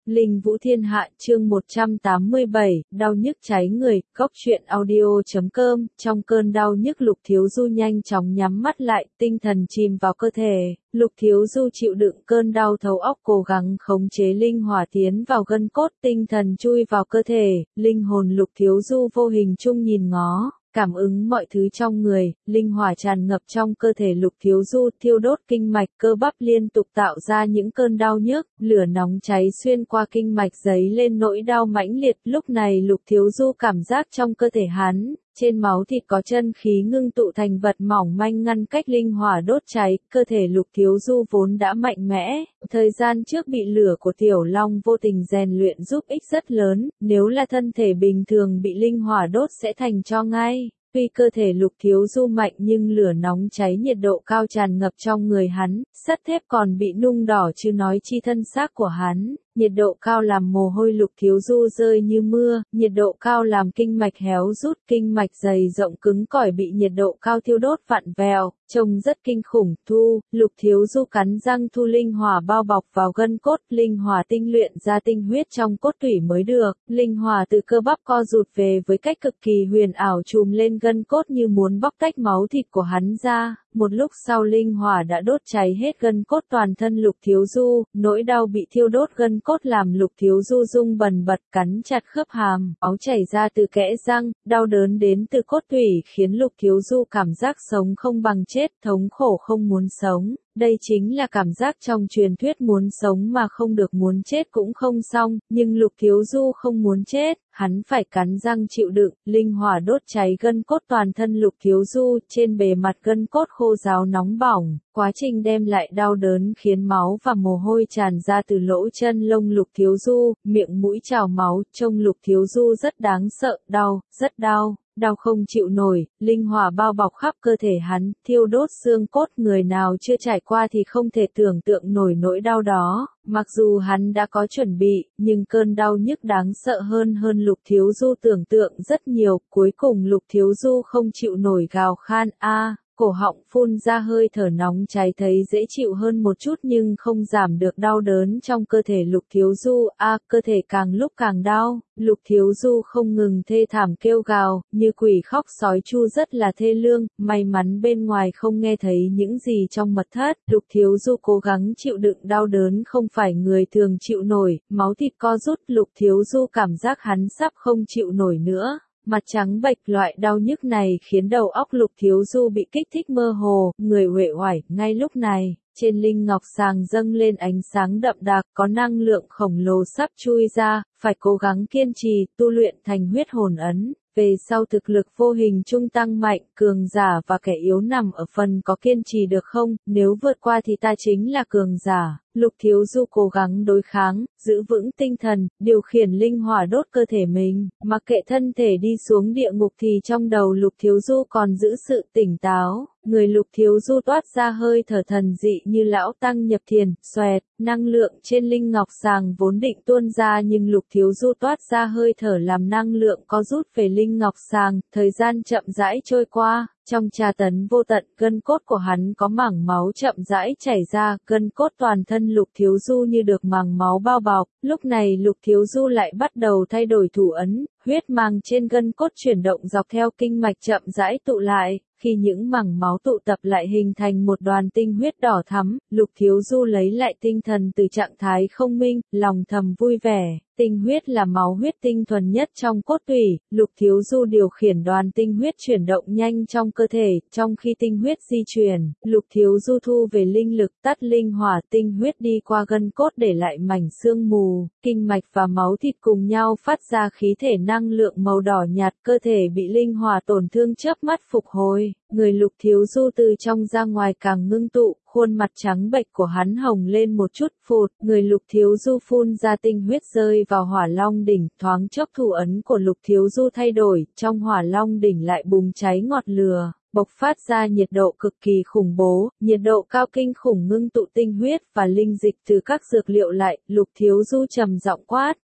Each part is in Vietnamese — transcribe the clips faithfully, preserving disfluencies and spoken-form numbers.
Linh Vũ Thiên Hạ chương một trăm tám mươi bảy, đau nhức cháy người, góc truyện audio.com, trong cơn đau nhức Lục Thiếu Du nhanh chóng nhắm mắt lại, tinh thần chìm vào cơ thể, Lục Thiếu Du chịu đựng cơn đau thấu óc cố gắng khống chế linh hỏa tiến vào gân cốt, tinh thần chui vào cơ thể, linh hồn Lục Thiếu Du vô hình chung nhìn ngó. Cảm ứng mọi thứ trong người, linh hỏa tràn ngập trong cơ thể Lục Thiếu Du, thiêu đốt kinh mạch cơ bắp liên tục tạo ra những cơn đau nhức, lửa nóng cháy xuyên qua kinh mạch dấy lên nỗi đau mãnh liệt. Lúc này Lục Thiếu Du cảm giác trong cơ thể hắn, trên máu thịt có chân khí ngưng tụ thành vật mỏng manh ngăn cách linh hỏa đốt cháy, cơ thể Lục Thiếu Du vốn đã mạnh mẽ, thời gian trước bị lửa của Tiểu Long vô tình rèn luyện giúp ích rất lớn, nếu là thân thể bình thường bị linh hỏa đốt sẽ thành tro ngay. Tuy cơ thể Lục Thiếu Du mạnh nhưng lửa nóng cháy nhiệt độ cao tràn ngập trong người hắn, sắt thép còn bị nung đỏ chứ nói chi thân xác của hắn. Nhiệt độ cao làm mồ hôi Lục Thiếu Du rơi như mưa, nhiệt độ cao làm kinh mạch héo rút, kinh mạch dày rộng cứng cỏi bị nhiệt độ cao thiêu đốt vặn vẹo, trông rất kinh khủng. Thu, Lục Thiếu Du cắn răng thu linh hỏa bao bọc vào gân cốt, linh hỏa tinh luyện ra tinh huyết trong cốt tủy mới được, linh hỏa từ cơ bắp co rụt về với cách cực kỳ huyền ảo trùm lên gân cốt như muốn bóc tách máu thịt của hắn ra. Một lúc sau linh hỏa đã đốt cháy hết gân cốt toàn thân Lục Thiếu Du, nỗi đau bị thiêu đốt gân cốt làm Lục Thiếu Du rung bần bật cắn chặt khớp hàm, máu chảy ra từ kẽ răng, đau đớn đến từ cốt tủy khiến Lục Thiếu Du cảm giác sống không bằng chết, thống khổ không muốn sống. Đây chính là cảm giác trong truyền thuyết muốn sống mà không được, muốn chết cũng không xong, nhưng Lục Thiếu Du không muốn chết, hắn phải cắn răng chịu đựng, linh hỏa đốt cháy gân cốt toàn thân Lục Thiếu Du, trên bề mặt gân cốt khô ráo nóng bỏng, quá trình đem lại đau đớn khiến máu và mồ hôi tràn ra từ lỗ chân lông Lục Thiếu Du, miệng mũi trào máu, trông Lục Thiếu Du rất đáng sợ, đau, rất đau. Đau không chịu nổi, linh hỏa bao bọc khắp cơ thể hắn, thiêu đốt xương cốt, người nào chưa trải qua thì không thể tưởng tượng nổi nỗi đau đó. Mặc dù hắn đã có chuẩn bị, nhưng cơn đau nhức đáng sợ hơn hơn Lục Thiếu Du tưởng tượng rất nhiều, cuối cùng Lục Thiếu Du không chịu nổi gào khan a. Cổ họng phun ra hơi thở nóng cháy thấy dễ chịu hơn một chút nhưng không giảm được đau đớn trong cơ thể Lục Thiếu Du, a à, cơ thể càng lúc càng đau, Lục Thiếu Du không ngừng thê thảm kêu gào, như quỷ khóc sói chu rất là thê lương, may mắn bên ngoài không nghe thấy những gì trong mật thất, Lục Thiếu Du cố gắng chịu đựng đau đớn không phải người thường chịu nổi, máu thịt co rút, Lục Thiếu Du cảm giác hắn sắp không chịu nổi nữa. Mặt trắng bệch, loại đau nhức này khiến đầu óc Lục Thiếu Du bị kích thích mơ hồ, người uể oải. Ngay lúc này, trên linh ngọc sàng dâng lên ánh sáng đậm đặc, có năng lượng khổng lồ sắp chui ra, phải cố gắng kiên trì, tu luyện thành huyết hồn ấn. Về sau thực lực vô hình trung tăng mạnh, cường giả và kẻ yếu nằm ở phần có kiên trì được không, nếu vượt qua thì ta chính là cường giả. Lục Thiếu Du cố gắng đối kháng, giữ vững tinh thần, điều khiển linh hỏa đốt cơ thể mình, mặc kệ thân thể đi xuống địa ngục thì trong đầu Lục Thiếu Du còn giữ sự tỉnh táo. Người Lục Thiếu Du toát ra hơi thở thần dị như lão tăng nhập thiền, xoẹt, năng lượng trên linh ngọc sàng vốn định tuôn ra nhưng Lục Thiếu Du toát ra hơi thở làm năng lượng có rút về linh ngọc sàng, thời gian chậm rãi trôi qua. Trong tra tấn vô tận, gân cốt của hắn có mảng máu chậm rãi chảy ra, gân cốt toàn thân Lục Thiếu Du như được màng máu bao bọc. Lúc này Lục Thiếu Du lại bắt đầu thay đổi thủ ấn, huyết màng trên gân cốt chuyển động dọc theo kinh mạch chậm rãi tụ lại. Khi những mảng máu tụ tập lại hình thành một đoàn tinh huyết đỏ thắm, Lục Thiếu Du lấy lại tinh thần từ trạng thái không minh, lòng thầm vui vẻ. Tinh huyết là máu huyết tinh thuần nhất trong cốt tủy, Lục Thiếu Du điều khiển đoàn tinh huyết chuyển động nhanh trong cơ thể, trong khi tinh huyết di chuyển, Lục Thiếu Du thu về linh lực, tắt linh hỏa, tinh huyết đi qua gân cốt để lại mảnh xương mù, kinh mạch và máu thịt cùng nhau phát ra khí thể năng lượng màu đỏ nhạt, cơ thể bị linh hỏa tổn thương chớp mắt phục hồi. Người Lục Thiếu Du từ trong ra ngoài càng ngưng tụ, khuôn mặt trắng bệch của hắn hồng lên một chút, phụt, người Lục Thiếu Du phun ra tinh huyết rơi vào Hỏa Long đỉnh, thoáng chốc thủ ấn của Lục Thiếu Du thay đổi, trong Hỏa Long đỉnh lại bùng cháy ngọn lửa, bộc phát ra nhiệt độ cực kỳ khủng bố, nhiệt độ cao kinh khủng ngưng tụ tinh huyết và linh dịch từ các dược liệu lại, Lục Thiếu Du trầm giọng quát,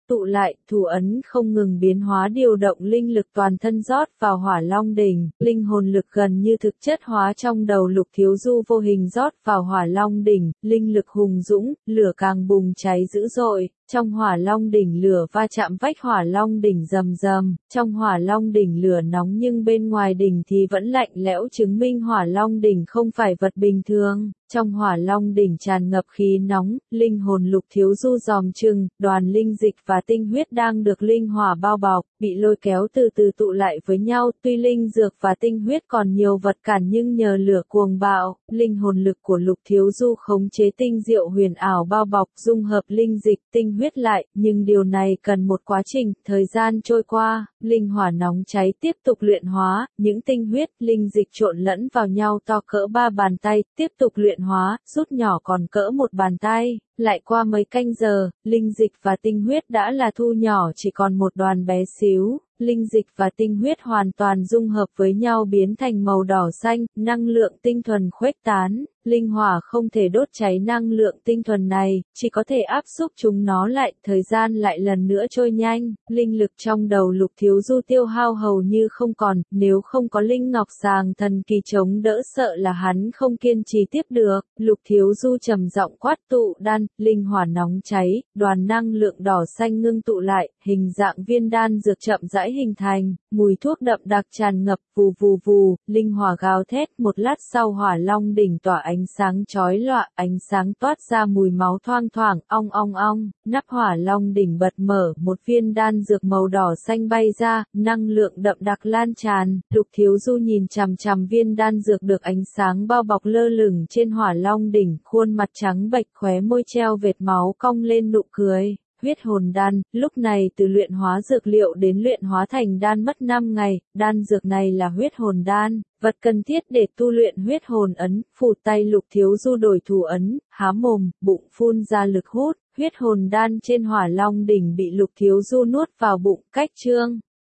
tụ lại, thủ ấn không ngừng biến hóa điều động linh lực toàn thân rót vào Hỏa Long đỉnh, linh hồn lực gần như thực chất hóa trong đầu Lục Thiếu Du vô hình rót vào Hỏa Long đỉnh, linh lực hùng dũng, lửa càng bùng cháy dữ dội. Trong Hỏa Long đỉnh lửa va chạm vách Hỏa Long đỉnh rầm rầm, trong Hỏa Long đỉnh lửa nóng nhưng bên ngoài đỉnh thì vẫn lạnh lẽo, chứng minh Hỏa Long đỉnh không phải vật bình thường. Trong Hỏa Long đỉnh tràn ngập khí nóng, linh hồn Lục Thiếu Du dòm chừng, đoàn linh dịch và tinh huyết đang được linh hỏa bao bọc, bị lôi kéo từ từ tụ lại với nhau, tuy linh dược và tinh huyết còn nhiều vật cản nhưng nhờ lửa cuồng bạo, linh hồn lực của Lục Thiếu Du khống chế tinh diệu huyền ảo bao bọc, dung hợp linh dịch, tinh huyết lại, nhưng điều này cần một quá trình, thời gian trôi qua, linh hỏa nóng cháy tiếp tục luyện hóa, những tinh huyết, linh dịch trộn lẫn vào nhau to cỡ ba bàn tay, tiếp tục luyện hóa, rút nhỏ còn cỡ một bàn tay. Lại qua mấy canh giờ, linh dịch và tinh huyết đã là thu nhỏ chỉ còn một đoàn bé xíu, linh dịch và tinh huyết hoàn toàn dung hợp với nhau biến thành màu đỏ xanh, năng lượng tinh thuần khuếch tán, linh hỏa không thể đốt cháy năng lượng tinh thuần này, chỉ có thể áp xúc chúng nó lại, thời gian lại lần nữa trôi nhanh, linh lực trong đầu Lục Thiếu Du tiêu hao hầu như không còn, nếu không có linh ngọc sàng thần kỳ chống đỡ sợ là hắn không kiên trì tiếp được, Lục Thiếu Du trầm giọng quát tụ đan, linh hỏa nóng cháy, đoàn năng lượng đỏ xanh ngưng tụ lại, hình dạng viên đan dược chậm rãi hình thành, mùi thuốc đậm đặc tràn ngập, vù vù vù, linh hỏa gào thét, một lát sau Hỏa Long đỉnh tỏa ánh sáng chói lòa, ánh sáng toát ra mùi máu thoang thoảng, ong ong ong, nắp Hỏa Long đỉnh bật mở, một viên đan dược màu đỏ xanh bay ra, năng lượng đậm đặc lan tràn, Lục Thiếu Du nhìn chằm chằm viên đan dược được ánh sáng bao bọc lơ lửng trên Hỏa Long đỉnh, khuôn mặt trắng bệch, khóe môi treo vệt máu cong lên nụ cười. Huyết hồn đan, lúc này từ luyện hóa dược liệu đến luyện hóa thành đan mất năm ngày, đan dược này là huyết hồn đan, vật cần thiết để tu luyện huyết hồn ấn, phủ tay Lục Thiếu Du đổi thủ ấn, há mồm, bụng phun ra lực hút, huyết hồn đan trên Hỏa Long đỉnh bị Lục Thiếu Du nuốt vào bụng, cách chương.